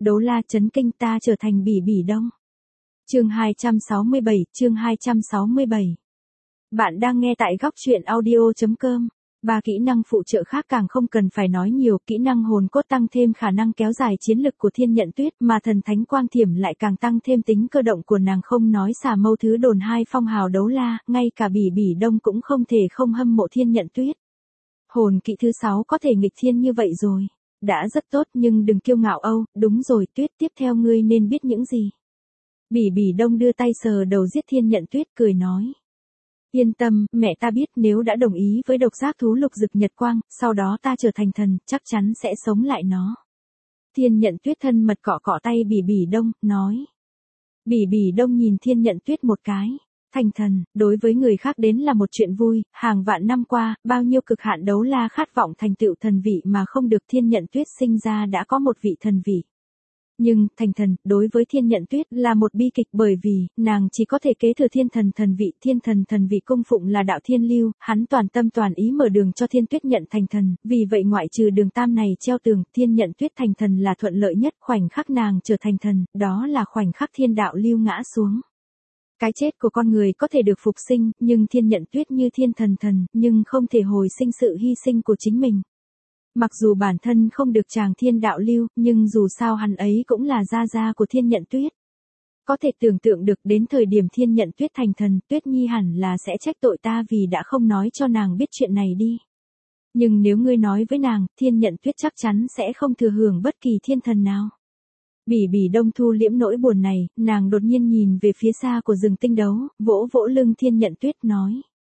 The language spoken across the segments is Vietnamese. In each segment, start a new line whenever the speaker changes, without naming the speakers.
Đấu La chấn kinh, ta trở thành Bỉ Bỉ Đông. Chương 267. Bạn đang nghe tại góc truyện audio.com. Ba kỹ năng phụ trợ khác càng không cần phải nói nhiều, kỹ năng hồn cốt tăng thêm khả năng kéo dài chiến lực của Thiên Nhận Tuyết, mà thần thánh quang thiểm lại càng tăng thêm tính cơ động của nàng. Không nói xà mâu thứ đồn 2 phong hào Đấu La, ngay cả Bỉ Bỉ Đông cũng không thể không hâm mộ Thiên Nhận Tuyết. Hồn kỹ thứ 6 có thể nghịch thiên như vậy rồi. Đã rất tốt, nhưng đừng kiêu ngạo Âu. Đúng rồi Tuyết, tiếp theo ngươi nên biết những gì? Bỉ Bỉ Đông đưa tay sờ đầu giết Thiên Nhận Tuyết, cười nói. Yên tâm, mẹ ta biết nếu đã đồng ý với độc giác thú lục dực nhật quang, sau đó ta trở thành thần, chắc chắn sẽ sống lại nó. Thiên Nhận Tuyết thân mật cọ cọ tay Bỉ Bỉ Đông, nói. Bỉ Bỉ Đông nhìn Thiên Nhận Tuyết một cái. Thành thần, đối với người khác đến là một chuyện vui, hàng vạn năm qua, bao nhiêu cực hạn Đấu La khát vọng thành tựu thần vị mà không được. Thiên Nhận Tuyết sinh ra đã có một vị thần vị. Nhưng, thành thần, đối với Thiên Nhận Tuyết là một bi kịch, bởi vì, nàng chỉ có thể kế thừa thiên thần thần vị. Thiên thần thần vị cung phụng là đạo thiên lưu, hắn toàn tâm toàn ý mở đường cho Thiên Tuyết nhận thành thần, vì vậy ngoại trừ đường tam này treo tường, Thiên Nhận Tuyết thành thần là thuận lợi nhất. Khoảnh khắc nàng trở thành thần, đó là khoảnh khắc thiên đạo lưu ngã xuống. Cái chết của con người có thể được phục sinh, nhưng Thiên Nhận Tuyết như thiên thần, nhưng không thể hồi sinh sự hy sinh của chính mình. Mặc dù bản thân không được chàng thiên đạo lưu, nhưng dù sao hắn ấy cũng là gia của Thiên Nhận Tuyết. Có thể tưởng tượng được đến thời điểm Thiên Nhận Tuyết thành thần, Tuyết Nhi hẳn là sẽ trách tội ta vì đã không nói cho nàng biết chuyện này đi. Nhưng nếu ngươi nói với nàng, Thiên Nhận Tuyết chắc chắn sẽ không thừa hưởng bất kỳ thiên thần nào. Bỉ Bỉ Đông thu liễm nỗi buồn này, nàng đột nhiên nhìn về phía xa của rừng tinh đấu, vỗ vỗ lưng Thiên Nhận Tuyết nói.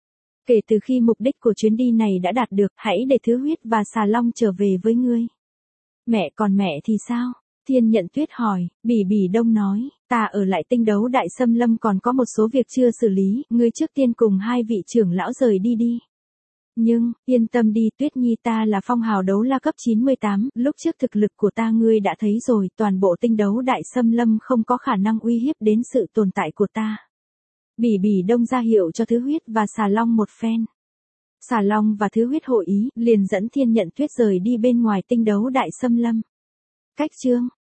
Kể từ khi mục đích của chuyến đi này đã đạt được, hãy để Thứ Huyết và Xà Long trở về với ngươi. Mẹ, còn mẹ thì sao? Thiên Nhận Tuyết hỏi. Bỉ Bỉ Đông nói, ta ở lại tinh đấu đại xâm lâm còn có một số việc chưa xử lý, ngươi trước tiên cùng hai vị trưởng lão rời đi đi. Nhưng, yên tâm đi Tuyết Nhi, ta là phong hào Đấu La cấp 98, lúc trước thực lực của ta ngươi đã thấy rồi, toàn bộ tinh đấu đại xâm lâm không có khả năng uy hiếp đến sự tồn tại của ta. Bỉ Bỉ Đông ra hiệu cho Thứ Huyết và Xà Long một phen. Xà Long và Thứ Huyết hội ý, liền dẫn Thiên Nhận Tuyết rời đi bên ngoài tinh đấu đại xâm lâm. Cách chương